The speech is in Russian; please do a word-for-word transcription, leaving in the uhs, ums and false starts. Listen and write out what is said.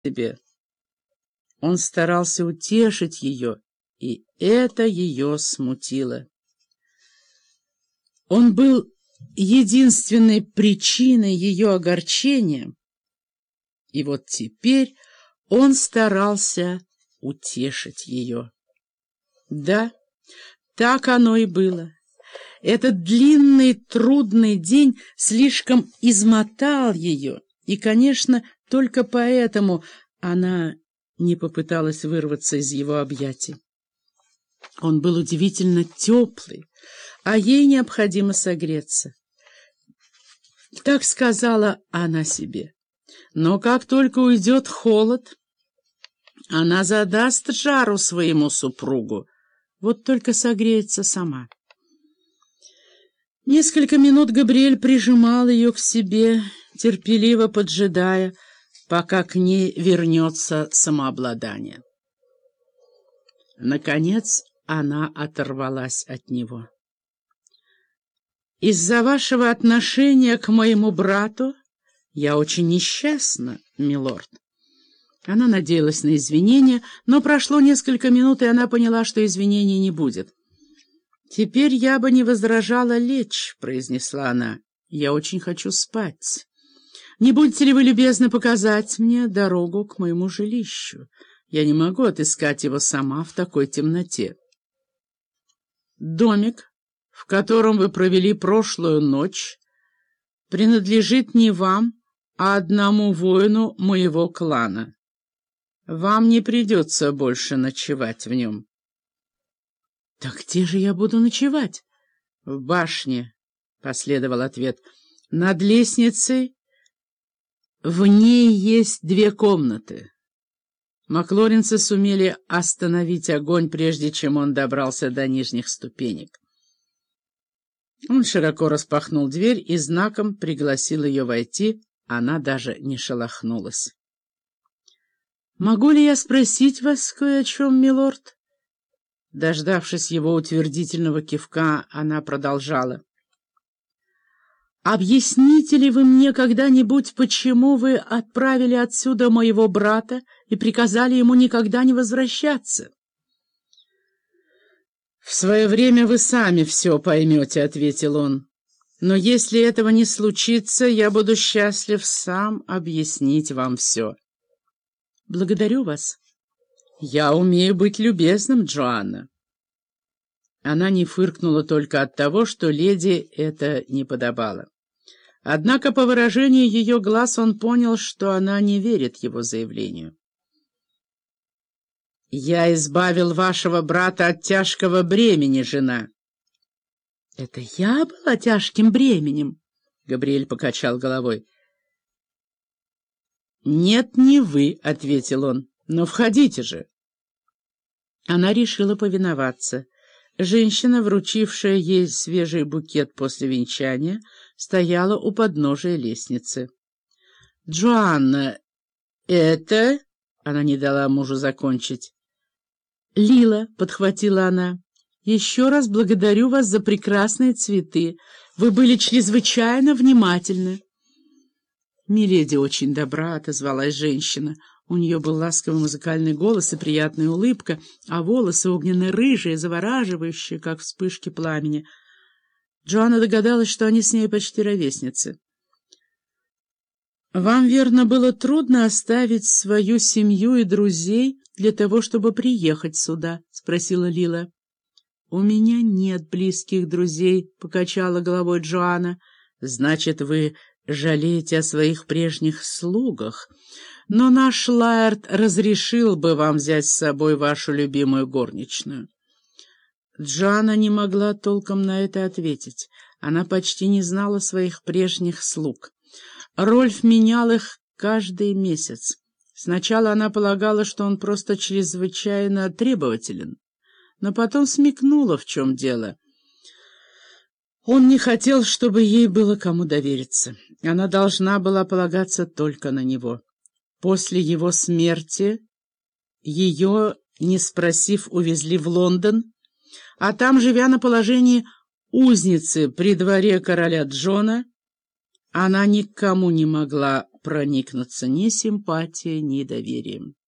себе. Он старался утешить ее, и это ее смутило. Он был единственной причиной ее огорчения, и вот теперь он старался утешить ее. Да, так оно и было. Этот длинный, трудный день слишком измотал ее, и, конечно, только поэтому она не попыталась вырваться из его объятий. Он был удивительно теплый, а ей необходимо согреться. Так сказала она себе. Но как только уйдет холод, она задаст жару своему супругу, вот только согреется сама. Несколько минут Габриэль прижимал ее к себе, терпеливо поджидая, пока к ней вернется самообладание. Наконец она оторвалась от него. «Из-за вашего отношения к моему брату я очень несчастна, милорд». Она надеялась на извинения, но прошло несколько минут, и она поняла, что извинений не будет. «Теперь я бы не возражала лечь», — произнесла она. «Я очень хочу спать. Не будете ли вы любезны показать мне дорогу к моему жилищу? Я не могу отыскать его сама в такой темноте». «Домик, в котором вы провели прошлую ночь, принадлежит не вам, а одному воину моего клана. Вам не придется больше ночевать в нем». «Так где же я буду ночевать?» «В башне», — последовал ответ. «Над лестницей в ней есть две комнаты». Маклоринцы сумели остановить огонь, прежде чем он добрался до нижних ступенек. Он широко распахнул дверь и знаком пригласил ее войти. Она даже не шелохнулась. «Могу ли я спросить вас кое о чем, милорд?» Дождавшись его утвердительного кивка, она продолжала. «Объясните ли вы мне когда-нибудь, почему вы отправили отсюда моего брата и приказали ему никогда не возвращаться?» «В свое время вы сами все поймете», — ответил он. «Но если этого не случится, я буду счастлив сам объяснить вам все». «Благодарю вас. Я умею быть любезным, Джоанна». Она не фыркнула только от того, что леди это не подобало. Однако по выражению ее глаз он понял, что она не верит его заявлению. «Я избавил вашего брата от тяжкого бремени, жена». «Это я была тяжким бременем?» — Габриэль покачал головой. «Нет, не вы», — ответил он, — «но входите же». Она решила повиноваться. Женщина, вручившая ей свежий букет после венчания, стояла у подножия лестницы. «Джоанна, это...» — она не дала мужу закончить. «Лила», — подхватила она, — «еще раз благодарю вас за прекрасные цветы. Вы были чрезвычайно внимательны». «Миледи очень добра», — отозвалась женщина. У нее был ласковый музыкальный голос и приятная улыбка, а волосы огненно-рыжие, завораживающие, как вспышки пламени. Джоанна догадалась, что они с ней почти ровесницы. «Вам, верно, было трудно оставить свою семью и друзей для того, чтобы приехать сюда?» — спросила Лила. «У меня нет близких друзей», — покачала головой Джоанна. «Значит, вы жалеете о своих прежних слугах, но наш Лаэрт разрешил бы вам взять с собой вашу любимую горничную». Джоанна не могла толком на это ответить. Она почти не знала своих прежних слуг. Рольф менял их каждый месяц. Сначала она полагала, что он просто чрезвычайно требователен, но потом смекнула, в чем дело. Он не хотел, чтобы ей было кому довериться. Она должна была полагаться только на него. После его смерти ее, не спросив, увезли в Лондон, а там, живя на положении узницы при дворе короля Джона, она никому не могла проникнуться ни симпатией, ни доверием.